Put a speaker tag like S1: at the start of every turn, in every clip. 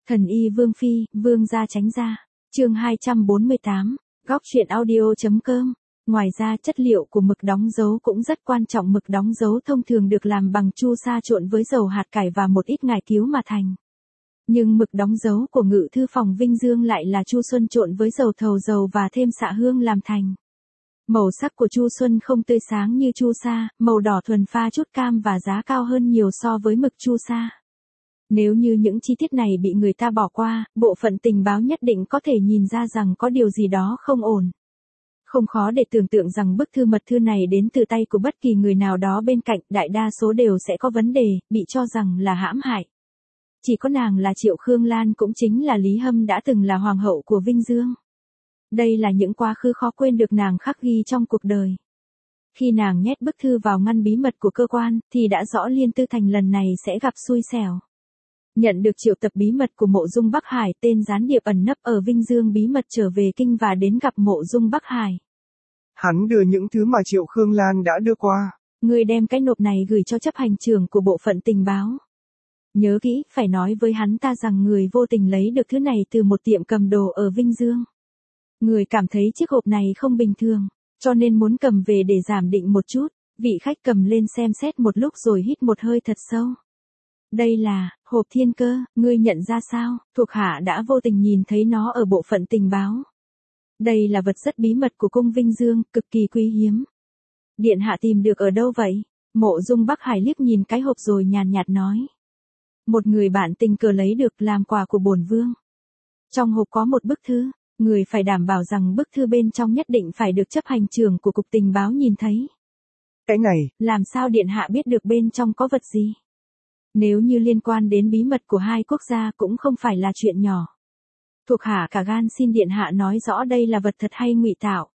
S1: Thần y Vương Phi, Vương gia tránh ra. Chương 248, góc truyện audio.com. Ngoài ra chất liệu của mực đóng dấu cũng rất quan trọng. Mực đóng dấu thông thường được làm bằng chu sa trộn với dầu hạt cải và một ít ngải cứu mà thành. Nhưng mực đóng dấu của Ngự thư phòng Vinh Dương lại là chu xuân trộn với dầu thầu dầu và thêm xạ hương làm thành. Màu sắc của chu xuân không tươi sáng như chu sa, màu đỏ thuần pha chút cam và giá cao hơn nhiều so với mực chu sa. Nếu như những chi tiết này bị người ta bỏ qua, bộ phận tình báo nhất định có thể nhìn ra rằng có điều gì đó không ổn. Không khó để tưởng tượng rằng bức thư mật thư này đến từ tay của bất kỳ người nào đó bên cạnh, đại đa số đều sẽ có vấn đề, bị cho rằng là hãm hại. Chỉ có nàng là Triệu Khương Lan, cũng chính là Lý Hâm, đã từng là hoàng hậu của Vinh Dương. Đây là những quá khứ khó quên được nàng khắc ghi trong cuộc đời. Khi nàng nhét bức thư vào ngăn bí mật của cơ quan, thì đã rõ Liên Tư Thành lần này sẽ gặp xui xẻo. Nhận được triệu tập bí mật của Mộ Dung Bắc Hải, tên gián điệp ẩn nấp ở Vinh Dương bí mật trở về kinh và đến gặp Mộ Dung Bắc Hải.
S2: Hắn đưa những thứ mà Triệu Khương Lan đã đưa qua.
S1: Người đem cái nộp này gửi cho chấp hành trưởng của bộ phận tình báo. Nhớ kỹ, phải nói với hắn ta rằng người vô tình lấy được thứ này từ một tiệm cầm đồ ở Vinh Dương. Người cảm thấy chiếc hộp này không bình thường, cho nên muốn cầm về để giảm định một chút. Vị khách cầm lên xem xét một lúc rồi hít một hơi thật sâu. Đây là hộp thiên cơ, ngươi nhận ra sao? Thuộc hạ đã vô tình nhìn thấy nó ở bộ phận tình báo. Đây là vật rất bí mật của cung Vinh Dương, cực kỳ quý hiếm. Điện hạ tìm được ở đâu vậy? Mộ Dung Bắc Hải liếc nhìn cái hộp rồi nhàn nhạt nói. Một người bạn tình cờ lấy được làm quà của bổn vương. Trong hộp có một bức thư, người phải đảm bảo rằng bức thư bên trong nhất định phải được chấp hành trưởng của cục tình báo nhìn thấy.
S2: Cái này,
S1: làm sao điện hạ biết được bên trong có vật gì? Nếu như liên quan đến bí mật của hai quốc gia cũng không phải là chuyện nhỏ. Thuộc hạ cả gan xin điện hạ nói rõ đây là vật thật hay ngụy tạo.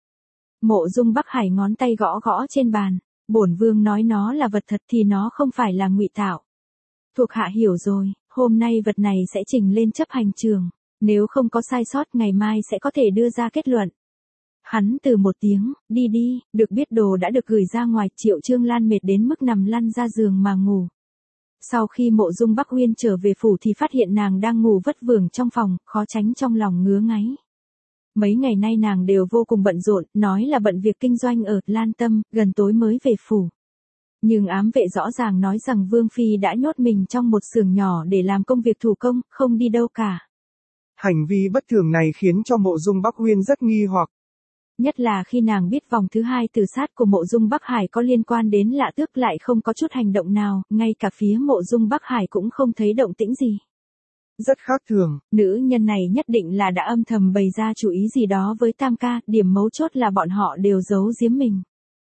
S1: Mộ Dung Bắc Hải ngón tay gõ gõ trên bàn. Bổn vương nói nó là vật thật thì nó không phải là ngụy tạo. Thuộc hạ hiểu rồi, hôm nay vật này sẽ trình lên chấp hành trường. Nếu không có sai sót ngày mai sẽ có thể đưa ra kết luận. Hắn từ một tiếng, đi đi, được biết đồ đã được gửi ra ngoài. Triệu Trương Lan mệt đến mức nằm lăn ra giường mà ngủ. Sau khi Mộ Dung Bắc Uyên trở về phủ thì phát hiện nàng đang ngủ vất vưởng trong phòng, khó tránh trong lòng ngứa ngáy. Mấy ngày nay nàng đều vô cùng bận rộn, nói là bận việc kinh doanh ở Lan Tâm, gần tối mới về phủ. Nhưng ám vệ rõ ràng nói rằng Vương Phi đã nhốt mình trong một xưởng nhỏ để làm công việc thủ công, không đi đâu cả.
S2: Hành vi bất thường này khiến cho Mộ Dung Bắc Uyên rất nghi hoặc.
S1: Nhất là khi nàng biết vòng thứ hai tử sát của Mộ Dung Bắc Hải có liên quan đến Lạ Tước lại không có chút hành động nào, ngay cả phía Mộ Dung Bắc Hải cũng không thấy động tĩnh gì.
S2: Rất khác thường.
S1: Nữ nhân này nhất định là đã âm thầm bày ra chủ ý gì đó với Tam ca, điểm mấu chốt là bọn họ đều giấu giếm mình.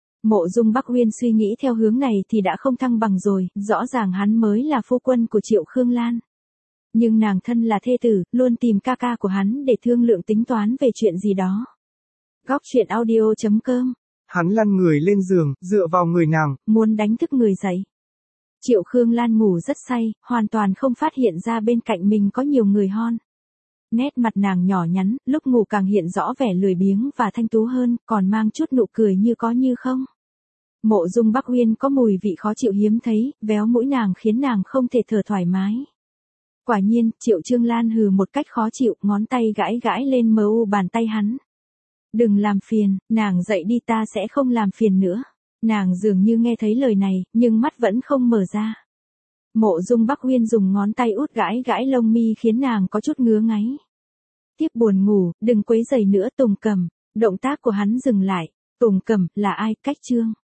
S1: Mộ Dung Bắc Uyên suy nghĩ theo hướng này thì đã không thăng bằng rồi, rõ ràng hắn mới là phu quân của Triệu Khương Lan. Nhưng nàng thân là thê tử, luôn tìm ca ca của hắn để thương lượng tính toán về chuyện gì đó. Góc truyện audio.com.
S2: Hắn lăn người lên giường, dựa vào người nàng,
S1: muốn đánh thức người dậy. Triệu Khương Lan ngủ rất say, hoàn toàn không phát hiện ra bên cạnh mình có nhiều người hon. Nét mặt nàng nhỏ nhắn, lúc ngủ càng hiện rõ vẻ lười biếng và thanh tú hơn, còn mang chút nụ cười như có như không. Mộ Dung Bắc Uyên có mùi vị khó chịu hiếm thấy, véo mũi nàng khiến nàng không thể thở thoải mái. Quả nhiên, Triệu Trương Lan hừ một cách khó chịu, ngón tay gãi gãi lên bàn tay hắn. Đừng làm phiền, nàng dậy đi, ta sẽ không làm phiền nữa. Nàng dường như nghe thấy lời này, nhưng mắt vẫn không mở ra. Mộ Dung Bắc Uyên dùng ngón tay út gãi gãi lông mi khiến nàng có chút ngứa ngáy. Tiếp buồn ngủ, đừng quấy rầy nữa Tùng Cầm. Động tác của hắn dừng lại. Tùng Cầm, là ai? Cách Trương.